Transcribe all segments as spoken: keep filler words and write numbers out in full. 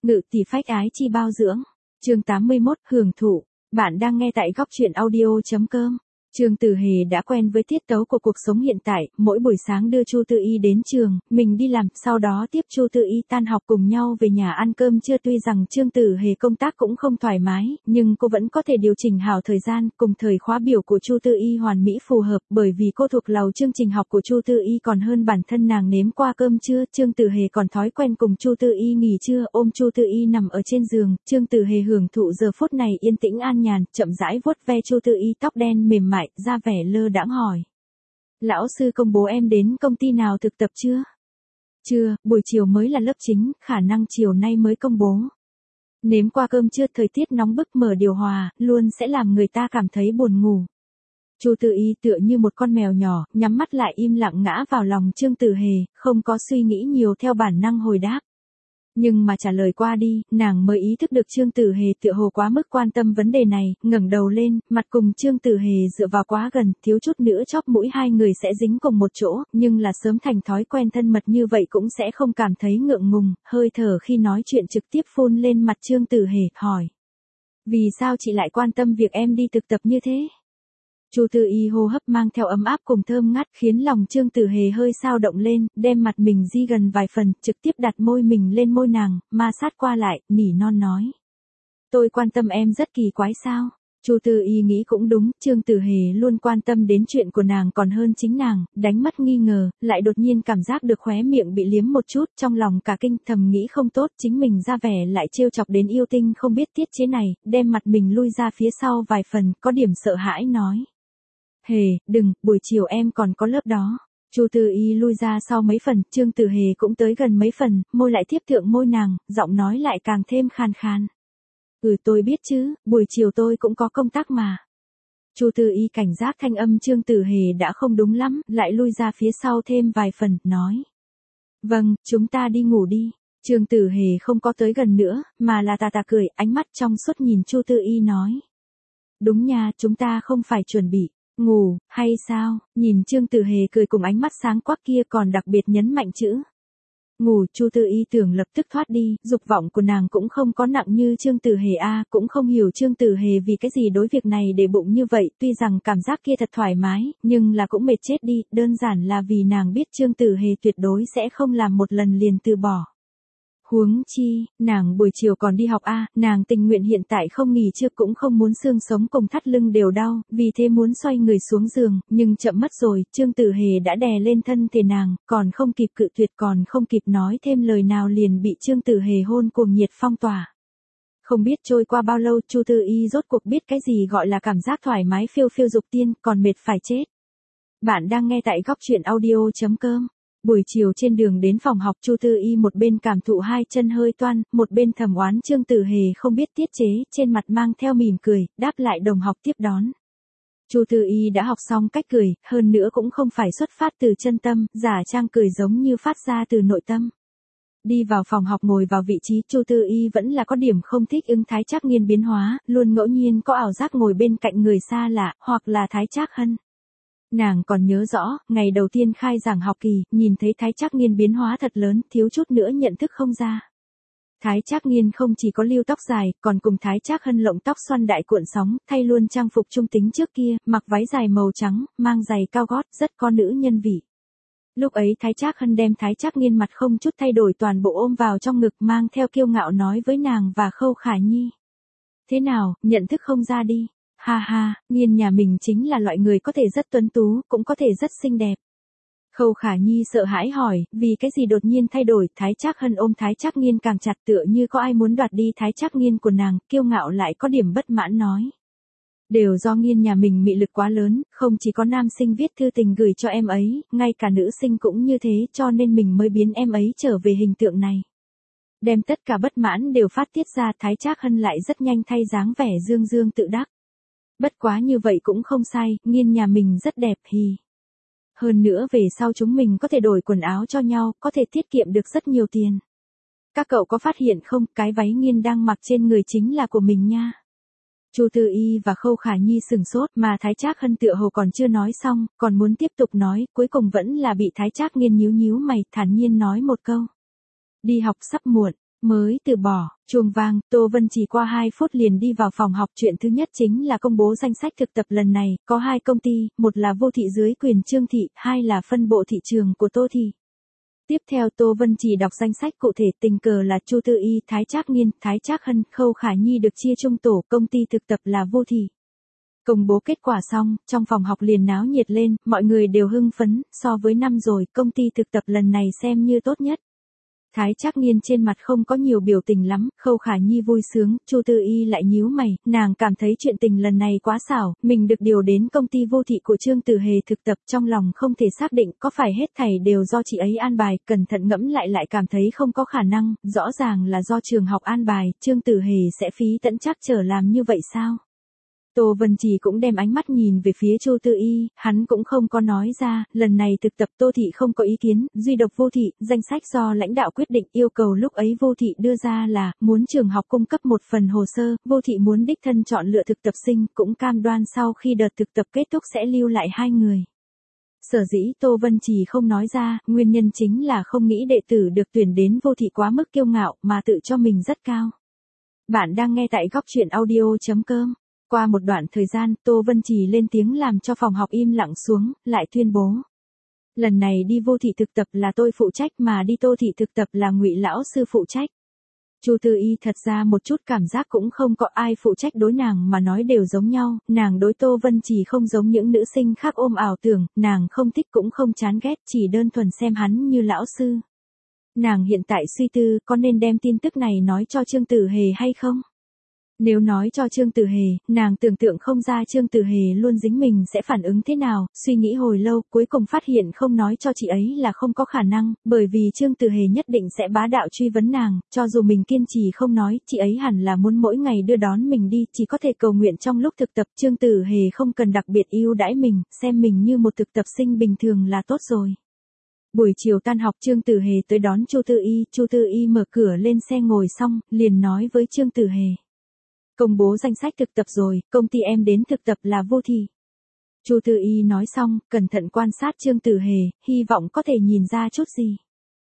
Ngự tỷ phách ái chi bao dưỡng. Chương tám mươi mốt, hưởng thụ. Bạn đang nghe tại góc truyện audio.com. Trương Tử Hề đã quen với tiết tấu của cuộc sống hiện tại, mỗi buổi sáng đưa Chu Tư Y đến trường, mình đi làm, sau đó tiếp Chu Tư Y tan học cùng nhau về nhà ăn cơm trưa. Tuy rằng Trương Tử Hề công tác cũng không thoải mái, nhưng cô vẫn có thể điều chỉnh hảo thời gian, cùng thời khóa biểu của Chu Tư Y hoàn mỹ phù hợp, bởi vì cô thuộc lầu chương trình học của Chu Tư Y còn hơn bản thân nàng nếm qua cơm trưa. Trương Tử Hề còn thói quen cùng Chu Tư Y nghỉ trưa, ôm Chu Tư Y nằm ở trên giường, Trương Tử Hề hưởng thụ giờ phút này yên tĩnh an nhàn, chậm rãi vuốt ve Chu Tư Y tóc đen mềm mại, ra vẻ lơ đãng hỏi. Lão sư công bố em đến công ty nào thực tập chưa? Chưa, buổi chiều mới là lớp chính, khả năng chiều nay mới công bố. Nếm qua cơm trưa, thời tiết nóng bức mở điều hòa, luôn sẽ làm người ta cảm thấy buồn ngủ. Chu Tư Y tựa như một con mèo nhỏ, nhắm mắt lại im lặng ngã vào lòng Trương Tử Hề, không có suy nghĩ nhiều, theo bản năng hồi đáp. Nhưng mà trả lời qua đi, nàng mới ý thức được Trương Tử Hề tựa hồ quá mức quan tâm vấn đề này, ngẩng đầu lên, mặt cùng Trương Tử Hề dựa vào quá gần, thiếu chút nữa chóp mũi hai người sẽ dính cùng một chỗ, nhưng là sớm thành thói quen thân mật như vậy cũng sẽ không cảm thấy ngượng ngùng, hơi thở khi nói chuyện trực tiếp phun lên mặt Trương Tử Hề, hỏi. Vì sao chị lại quan tâm việc em đi thực tập như thế? Chu Tư Y hô hấp mang theo ấm áp cùng thơm ngát, khiến lòng Trương Tử Hề hơi sao động lên, đem mặt mình di gần vài phần, trực tiếp đặt môi mình lên môi nàng, ma sát qua lại, nỉ non nói. Tôi quan tâm em rất kỳ quái sao? Chu Tư Y nghĩ cũng đúng, Trương Tử Hề luôn quan tâm đến chuyện của nàng còn hơn chính nàng, đánh mắt nghi ngờ, lại đột nhiên cảm giác được khóe miệng bị liếm một chút, trong lòng cả kinh, thầm nghĩ không tốt, chính mình ra vẻ lại trêu chọc đến yêu tinh không biết tiết chế này, đem mặt mình lui ra phía sau vài phần, có điểm sợ hãi nói. Hề, đừng, buổi chiều em còn có lớp đó. Chu Tư Y lui ra sau mấy phần, Trương Tử Hề cũng tới gần mấy phần, môi lại tiếp thượng môi nàng, giọng nói lại càng thêm khàn khàn. Ừ, tôi biết chứ, buổi chiều tôi cũng có công tác mà. Chu Tư Y cảnh giác thanh âm Trương Tử Hề đã không đúng lắm, lại lui ra phía sau thêm vài phần, nói. Vâng, chúng ta đi ngủ đi. Trương Tử Hề không có tới gần nữa, mà là tà tà cười, ánh mắt trong suốt nhìn Chu Tư Y nói. Đúng nha, chúng ta không phải chuẩn bị ngủ, hay sao? Nhìn Trương Tử Hề cười cùng ánh mắt sáng quắc kia còn đặc biệt nhấn mạnh chữ ngủ, Chu Tư Y tưởng lập tức thoát đi, dục vọng của nàng cũng không có nặng như Trương Tử Hề a, cũng không hiểu Trương Tử Hề vì cái gì đối việc này để bụng như vậy, tuy rằng cảm giác kia thật thoải mái, nhưng là cũng mệt chết đi, đơn giản là vì nàng biết Trương Tử Hề tuyệt đối sẽ không làm một lần liền từ bỏ. Huống chi, nàng buổi chiều còn đi học a, à, nàng tình nguyện hiện tại không nghỉ trưa cũng không muốn xương sống cùng thắt lưng đều đau, vì thế muốn xoay người xuống giường, nhưng chậm mất rồi, Trương Tử Hề đã đè lên thân thể nàng, còn không kịp cự tuyệt, còn không kịp nói thêm lời nào liền bị Trương Tử Hề hôn cuồng nhiệt phong tỏa. Không biết trôi qua bao lâu, Chu Tư Y rốt cuộc biết cái gì gọi là cảm giác thoải mái phiêu phiêu dục tiên, còn mệt phải chết. Bạn đang nghe tại góc truyện audio.com. Buổi chiều trên đường đến phòng học, Chu Tư Y một bên cảm thụ hai chân hơi toan, một bên thầm oán Trương Tử Hề không biết tiết chế, trên mặt mang theo mỉm cười, đáp lại đồng học tiếp đón. Chu Tư Y đã học xong cách cười, hơn nữa cũng không phải xuất phát từ chân tâm, giả trang cười giống như phát ra từ nội tâm. Đi vào phòng học ngồi vào vị trí, Chu Tư Y vẫn là có điểm không thích ứng Thái Trác Nghiên biến hóa, luôn ngẫu nhiên có ảo giác ngồi bên cạnh người xa lạ, hoặc là Thái Trác Hân. Nàng còn nhớ rõ, ngày đầu tiên khai giảng học kỳ, nhìn thấy Thái Trác Nghiên biến hóa thật lớn, thiếu chút nữa nhận thức không ra. Thái Trác Nghiên không chỉ có lưu tóc dài, còn cùng Thái Trác Hân lộng tóc xoăn đại cuộn sóng, thay luôn trang phục trung tính trước kia, mặc váy dài màu trắng, mang giày cao gót, rất có nữ nhân vị. Lúc ấy Thái Trác Hân đem Thái Trác Nghiên mặt không chút thay đổi toàn bộ ôm vào trong ngực, mang theo kiêu ngạo nói với nàng và Khâu Khả Nhi. Thế nào, nhận thức không ra đi. Ha ha, Nghiên nhà mình chính là loại người có thể rất tuấn tú, cũng có thể rất xinh đẹp. Khâu Khả Nhi sợ hãi hỏi, vì cái gì đột nhiên thay đổi, Thái Trác Hân ôm Thái Trác Nghiên càng chặt tựa như có ai muốn đoạt đi Thái Trác Nghiên của nàng, kiêu ngạo lại có điểm bất mãn nói. Đều do Nghiên nhà mình mị lực quá lớn, không chỉ có nam sinh viết thư tình gửi cho em ấy, ngay cả nữ sinh cũng như thế, cho nên mình mới biến em ấy trở về hình tượng này. Đem tất cả bất mãn đều phát tiết ra, Thái Trác Hân lại rất nhanh thay dáng vẻ dương dương tự đắc. Bất quá như vậy cũng không sai, Nghiên nhà mình rất đẹp hì. Hơn nữa về sau chúng mình có thể đổi quần áo cho nhau, có thể tiết kiệm được rất nhiều tiền. Các cậu có phát hiện không, cái váy Nghiên đang mặc trên người chính là của mình nha. Chu Tư Y và Khâu Khả Nhi sừng sốt, mà Thái Trác Hân tựa hồ còn chưa nói xong, còn muốn tiếp tục nói, cuối cùng vẫn là bị Thái Trác Nghiên nhíu nhíu mày, thản nhiên nói một câu. Đi học sắp muộn. Mới từ bỏ, chuông vang, Tô Vân chỉ qua hai phút liền đi vào phòng học. Chuyện thứ nhất chính là công bố danh sách thực tập lần này, có hai công ty, một là Vô Thị dưới quyền Trương Thị, hai là phân bộ thị trường của Tô Thị. Tiếp theo Tô Vân chỉ đọc danh sách cụ thể, tình cờ là Chu Tư Y, Thái Trác Nghiên, Thái Trác Hân, Khâu Khả Nhi được chia chung tổ, công ty thực tập là Vô Thị. Công bố kết quả xong, trong phòng học liền náo nhiệt lên, mọi người đều hưng phấn, so với năm rồi, công ty thực tập lần này xem như tốt nhất. Thái Trác Nghiên trên mặt không có nhiều biểu tình lắm, Khâu Khả Nhi vui sướng, Chu Tư Y lại nhíu mày, nàng cảm thấy chuyện tình lần này quá xảo, mình được điều đến công ty Vô Thị của Trương Tử Hề thực tập, trong lòng không thể xác định có phải hết thảy đều do chị ấy an bài, cẩn thận ngẫm lại lại cảm thấy không có khả năng, rõ ràng là do trường học an bài, Trương Tử Hề sẽ phí tận trắc trở làm như vậy sao? Tô Vân Trì cũng đem ánh mắt nhìn về phía Chu Tư Y, hắn cũng không có nói ra, lần này thực tập Tô Thị không có ý kiến, duy độc Vô Thị, danh sách do lãnh đạo quyết định, yêu cầu lúc ấy Vô Thị đưa ra là, muốn trường học cung cấp một phần hồ sơ, Vô Thị muốn đích thân chọn lựa thực tập sinh, cũng cam đoan sau khi đợt thực tập kết thúc sẽ lưu lại hai người. Sở dĩ Tô Vân Trì không nói ra, nguyên nhân chính là không nghĩ đệ tử được tuyển đến Vô Thị quá mức kiêu ngạo, mà tự cho mình rất cao. Bạn đang nghe tại góc truyện audio chấm com. Qua một đoạn thời gian, Tô Vân Trì lên tiếng làm cho phòng học im lặng xuống, lại tuyên bố. Lần này đi Vô Thị thực tập là tôi phụ trách, mà đi Tô Thị thực tập là Ngụy lão sư phụ trách. Chu Tư Y thật ra một chút cảm giác cũng không có ai phụ trách đối nàng mà nói đều giống nhau, nàng đối Tô Vân Trì không giống những nữ sinh khác ôm ảo tưởng, nàng không thích cũng không chán ghét, chỉ đơn thuần xem hắn như lão sư. Nàng hiện tại suy tư có nên đem tin tức này nói cho Trương Tử Hề hay không? Nếu nói cho Trương Tử Hề, nàng tưởng tượng không ra Trương Tử Hề luôn dính mình sẽ phản ứng thế nào, suy nghĩ hồi lâu, cuối cùng phát hiện không nói cho chị ấy là không có khả năng, bởi vì Trương Tử Hề nhất định sẽ bá đạo truy vấn nàng, cho dù mình kiên trì không nói, chị ấy hẳn là muốn mỗi ngày đưa đón mình đi, chỉ có thể cầu nguyện trong lúc thực tập Trương Tử Hề không cần đặc biệt ưu đãi mình, xem mình như một thực tập sinh bình thường là tốt rồi. Buổi chiều tan học Trương Tử Hề tới đón Chu Tư Y, Chu Tư Y mở cửa lên xe ngồi xong, liền nói với Trương Tử Hề. Công bố danh sách thực tập rồi, công ty em đến thực tập là Vô Thị. Chu Tư Y nói xong, cẩn thận quan sát Trương Tử Hề, hy vọng có thể nhìn ra chút gì.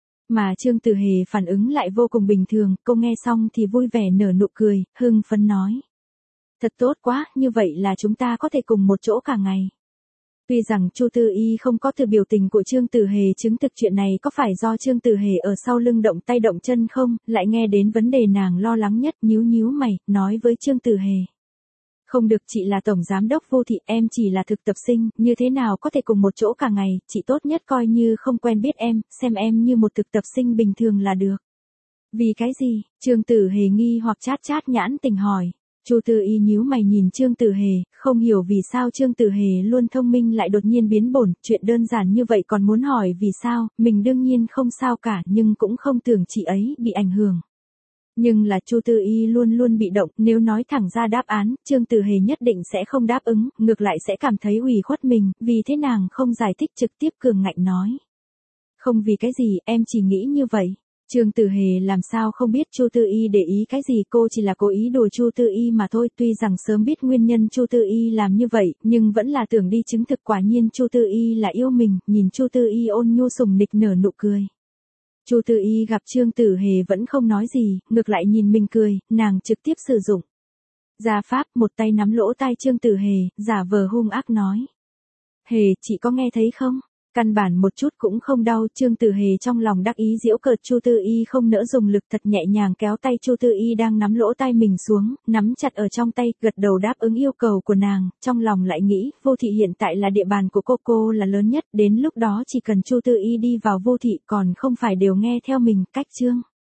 Mà Trương Tử Hề phản ứng lại vô cùng bình thường, cô nghe xong thì vui vẻ nở nụ cười, hưng phấn nói. Thật tốt quá, như vậy là chúng ta có thể cùng một chỗ cả ngày. Tuy rằng Chu Tư Y không có từ biểu tình của Trương Tử Hề chứng thực chuyện này có phải do Trương Tử Hề ở sau lưng động tay động chân không, lại nghe đến vấn đề nàng lo lắng nhất, nhíu nhíu mày, nói với Trương Tử Hề. Không được, chị là tổng giám đốc Vô Thị, em chỉ là thực tập sinh, như thế nào có thể cùng một chỗ cả ngày, chị tốt nhất coi như không quen biết em, xem em như một thực tập sinh bình thường là được. Vì cái gì? Trương Tử Hề nghi hoặc chát chát nhãn tình hỏi. Chu Tư Y nhíu mày nhìn Trương Tử Hề, không hiểu vì sao Trương Tử Hề luôn thông minh lại đột nhiên biến bổn, chuyện đơn giản như vậy còn muốn hỏi vì sao, mình đương nhiên không sao cả nhưng cũng không tưởng chị ấy bị ảnh hưởng. Nhưng là Chu Tư Y luôn luôn bị động, nếu nói thẳng ra đáp án, Trương Tử Hề nhất định sẽ không đáp ứng, ngược lại sẽ cảm thấy ủy khuất mình, vì thế nàng không giải thích trực tiếp cường ngạnh nói. Không vì cái gì, em chỉ nghĩ như vậy. Trương Tử Hề làm sao không biết Chu Tư Y để ý cái gì, cô chỉ là cố ý đùa Chu Tư Y mà thôi, tuy rằng sớm biết nguyên nhân Chu Tư Y làm như vậy, nhưng vẫn là tưởng đi chứng thực, quả nhiên Chu Tư Y là yêu mình, nhìn Chu Tư Y ôn nhu sủng nịch nở nụ cười. Chu Tư Y gặp Trương Tử Hề vẫn không nói gì, ngược lại nhìn mình cười, nàng trực tiếp sử dụng gia pháp, một tay nắm lỗ tai Trương Tử Hề, giả vờ hung ác nói. Hề, chị có nghe thấy không? Căn bản một chút cũng không đau, Trương Tử Hề trong lòng đắc ý giễu cợt Chu Tư Y không nỡ dùng lực, thật nhẹ nhàng kéo tay Chu Tư Y đang nắm lỗ tai mình xuống, nắm chặt ở trong tay, gật đầu đáp ứng yêu cầu của nàng, trong lòng lại nghĩ, Vô Thị hiện tại là địa bàn của cô, cô là lớn nhất, đến lúc đó chỉ cần Chu Tư Y đi vào Vô Thị còn không phải đều nghe theo mình, cách Trương